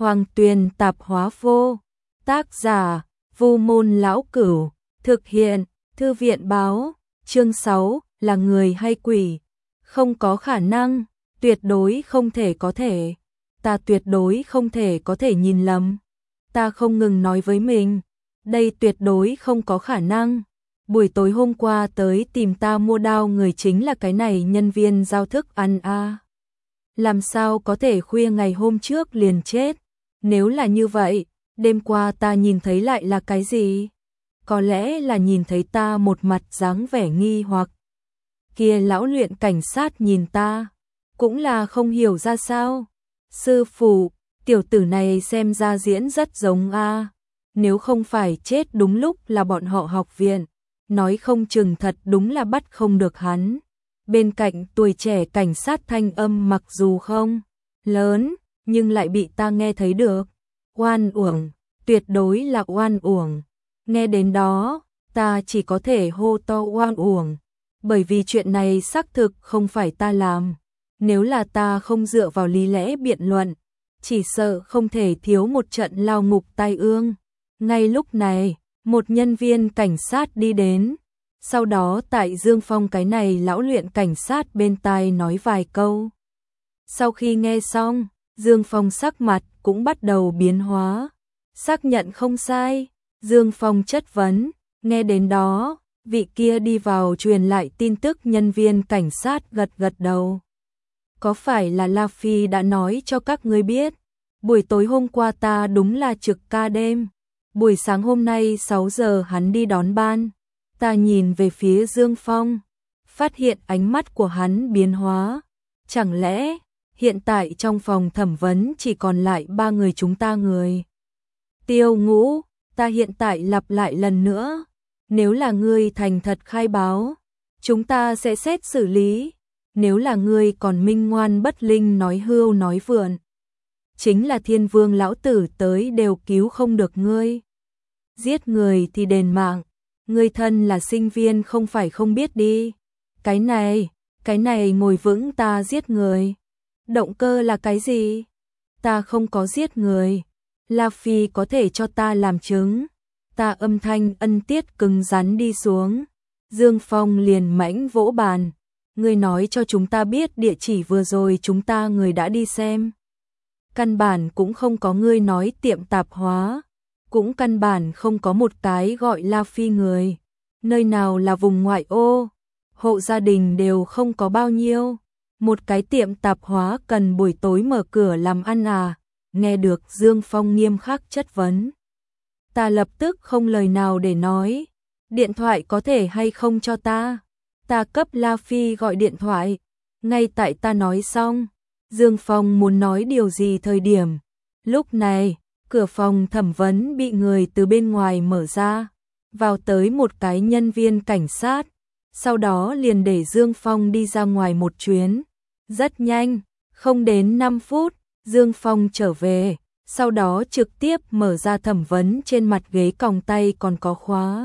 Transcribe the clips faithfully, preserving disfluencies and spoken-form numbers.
Hoàng Tuyền tạp hóa vô. Tác giả, Vu Môn Lão Cửu. Thực hiện, Thư viện báo. Chương sáu, là người hay quỷ? Không có khả năng, tuyệt đối không thể có thể. Ta tuyệt đối không thể có thể nhìn lầm. Ta không ngừng nói với mình, đây tuyệt đối không có khả năng. Buổi tối hôm qua tới tìm ta mua đao người chính là cái này nhân viên giao thức ăn a. À. Làm sao có thể khuya ngày hôm trước liền chết? Nếu là như vậy, đêm qua ta nhìn thấy lại là cái gì? Có lẽ là nhìn thấy ta một mặt dáng vẻ nghi hoặc. Kia lão luyện cảnh sát nhìn ta, cũng là không hiểu ra sao. Sư phụ, tiểu tử này xem ra diễn rất giống a. Nếu không phải chết đúng lúc là bọn họ học viện, nói không chừng thật đúng là bắt không được hắn. Bên cạnh tuổi trẻ cảnh sát thanh âm mặc dù không lớn, nhưng lại bị ta nghe thấy được. Oan uổng, tuyệt đối là oan uổng. Nghe đến đó, ta chỉ có thể hô to oan uổng, bởi vì chuyện này xác thực không phải ta làm. Nếu là ta không dựa vào lý lẽ biện luận, chỉ sợ không thể thiếu một trận lao ngục tai ương. Ngay lúc này, một nhân viên cảnh sát đi đến, sau đó tại Dương Phong cái này lão luyện cảnh sát bên tai nói vài câu. Sau khi nghe xong, Dương Phong sắc mặt cũng bắt đầu biến hóa. Xác nhận không sai, Dương Phong chất vấn, nghe đến đó, vị kia đi vào truyền lại tin tức nhân viên cảnh sát gật gật đầu. Có phải là La Phi đã nói cho các ngươi biết, buổi tối hôm qua ta đúng là trực ca đêm, buổi sáng hôm nay sáu giờ hắn đi đón ban. Ta nhìn về phía Dương Phong, phát hiện ánh mắt của hắn biến hóa. Chẳng lẽ, hiện tại trong phòng thẩm vấn chỉ còn lại ba người chúng ta người? Tiêu Ngũ, ta hiện tại lặp lại lần nữa, nếu là ngươi thành thật khai báo, chúng ta sẽ xét xử lý. Nếu là ngươi còn minh ngoan bất linh nói hưu nói vượn, chính là Thiên Vương lão tử tới đều cứu không được ngươi. Giết người thì đền mạng, ngươi thân là sinh viên không phải không biết đi. Cái này, cái này ngồi vững ta giết người. Động cơ là cái gì? Ta không có giết người. La Phi có thể cho ta làm chứng. Ta âm thanh ân tiết cứng rắn đi xuống. Dương Phong liền mãnh vỗ bàn. Ngươi nói cho chúng ta biết địa chỉ vừa rồi chúng ta người đã đi xem. Căn bản cũng không có ngươi nói tiệm tạp hóa. Cũng căn bản không có một cái gọi La Phi người. Nơi nào là vùng ngoại ô, hộ gia đình đều không có bao nhiêu. Một cái tiệm tạp hóa cần buổi tối mở cửa làm ăn à? Nghe được Dương Phong nghiêm khắc chất vấn, ta lập tức không lời nào để nói. Điện thoại có thể hay không cho ta? Ta cấp La Phi gọi điện thoại. Ngay tại ta nói xong, Dương Phong muốn nói điều gì thời điểm. Lúc này, cửa phòng thẩm vấn bị người từ bên ngoài mở ra, vào tới một cái nhân viên cảnh sát, sau đó liền để Dương Phong đi ra ngoài một chuyến. Rất nhanh, không đến năm phút, Dương Phong trở về, sau đó trực tiếp mở ra thẩm vấn trên mặt ghế còng tay còn có khóa.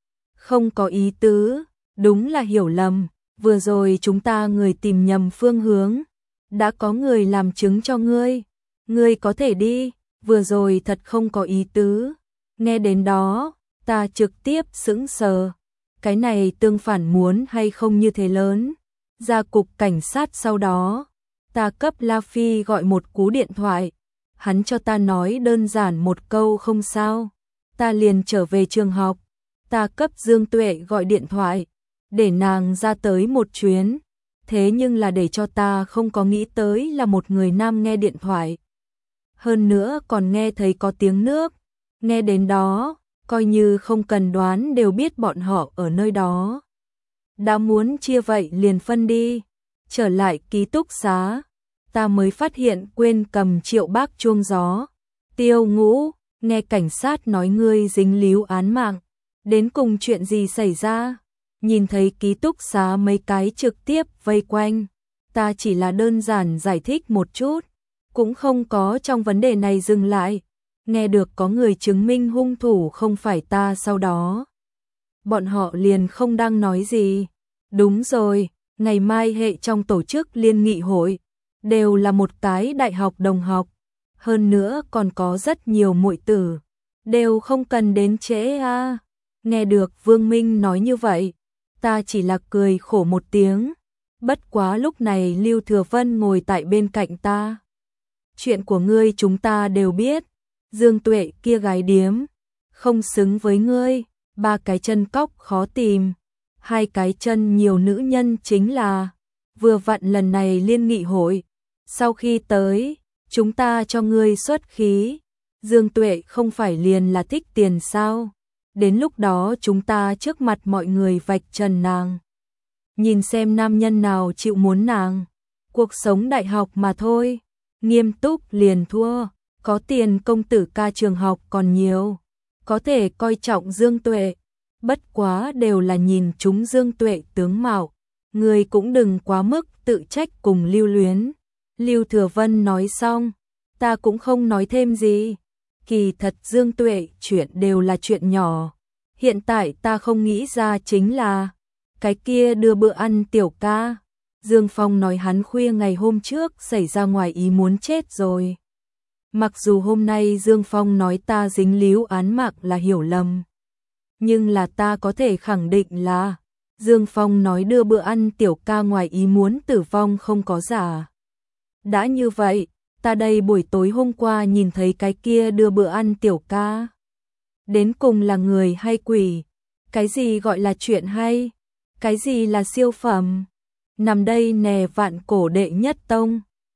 Không có ý tứ, đúng là hiểu lầm, vừa rồi chúng ta người tìm nhầm phương hướng, đã có người làm chứng cho ngươi, ngươi có thể đi. Vừa rồi thật không có ý tứ. Nghe đến đó, ta trực tiếp sững sờ. Cái này tương phản muốn hay không như thế lớn. Ra cục cảnh sát sau đó, ta cấp La Phi gọi một cú điện thoại. Hắn cho ta nói đơn giản một câu không sao. Ta liền trở về trường học. Ta cấp Dương Tuệ gọi điện thoại, để nàng ra tới một chuyến. Thế nhưng là để cho ta không có nghĩ tới là một người nam nghe điện thoại. Hơn nữa còn nghe thấy có tiếng nước. Nghe đến đó, coi như không cần đoán đều biết bọn họ ở nơi đó. Đã muốn chia vậy liền phân đi. Trở lại ký túc xá, ta mới phát hiện quên cầm Triệu Bác chuông gió. Tiêu Ngũ, nghe cảnh sát nói ngươi dính líu án mạng. Đến cùng chuyện gì xảy ra? Nhìn thấy ký túc xá mấy cái trực tiếp vây quanh. Ta chỉ là đơn giản giải thích một chút, cũng không có trong vấn đề này dừng lại. Nghe được có người chứng minh hung thủ không phải ta sau đó, bọn họ liền không đang nói gì. Đúng rồi, ngày mai hệ trong tổ chức liên nghị hội, đều là một cái đại học đồng học. hơn nữa còn có rất nhiều muội tử, đều không cần đến trễ a. Nghe được Vương Minh nói như vậy, ta chỉ là cười khổ một tiếng, bất quá lúc này Lưu Thừa Vân ngồi tại bên cạnh ta. Chuyện của ngươi chúng ta đều biết, Dương Tuệ kia gái điếm, không xứng với ngươi, ba cái chân cóc khó tìm, hai cái chân nhiều nữ nhân chính là, vừa vặn lần này liên nghị hội, sau khi tới, chúng ta cho ngươi xuất khí, Dương Tuệ không phải liền là thích tiền sao, đến lúc đó chúng ta trước mặt mọi người vạch trần nàng. Nhìn xem nam nhân nào chịu muốn nàng, cuộc sống đại học mà thôi, nghiêm túc liền thua, có tiền công tử ca trường học còn nhiều, có thể coi trọng Dương Tuệ, bất quá đều là nhìn chúng Dương Tuệ tướng mạo, người cũng đừng quá mức tự trách cùng lưu luyến. Lưu Thừa Vân nói xong, ta cũng không nói thêm gì, kỳ thật Dương Tuệ chuyện đều là chuyện nhỏ, hiện tại ta không nghĩ ra chính là, cái kia đưa bữa ăn tiểu ca. Dương Phong nói hắn khuya ngày hôm trước xảy ra ngoài ý muốn chết rồi. Mặc dù hôm nay Dương Phong nói ta dính líu án mạng là hiểu lầm, nhưng là ta có thể khẳng định là Dương Phong nói đưa bữa ăn tiểu ca ngoài ý muốn tử vong không có giả. Đã như vậy, ta đây buổi tối hôm qua nhìn thấy cái kia đưa bữa ăn tiểu ca. Đến cùng là người hay quỷ? Cái gì gọi là chuyện hay? Cái gì là siêu phẩm? Nằm đây nè vạn cổ đệ nhất tông.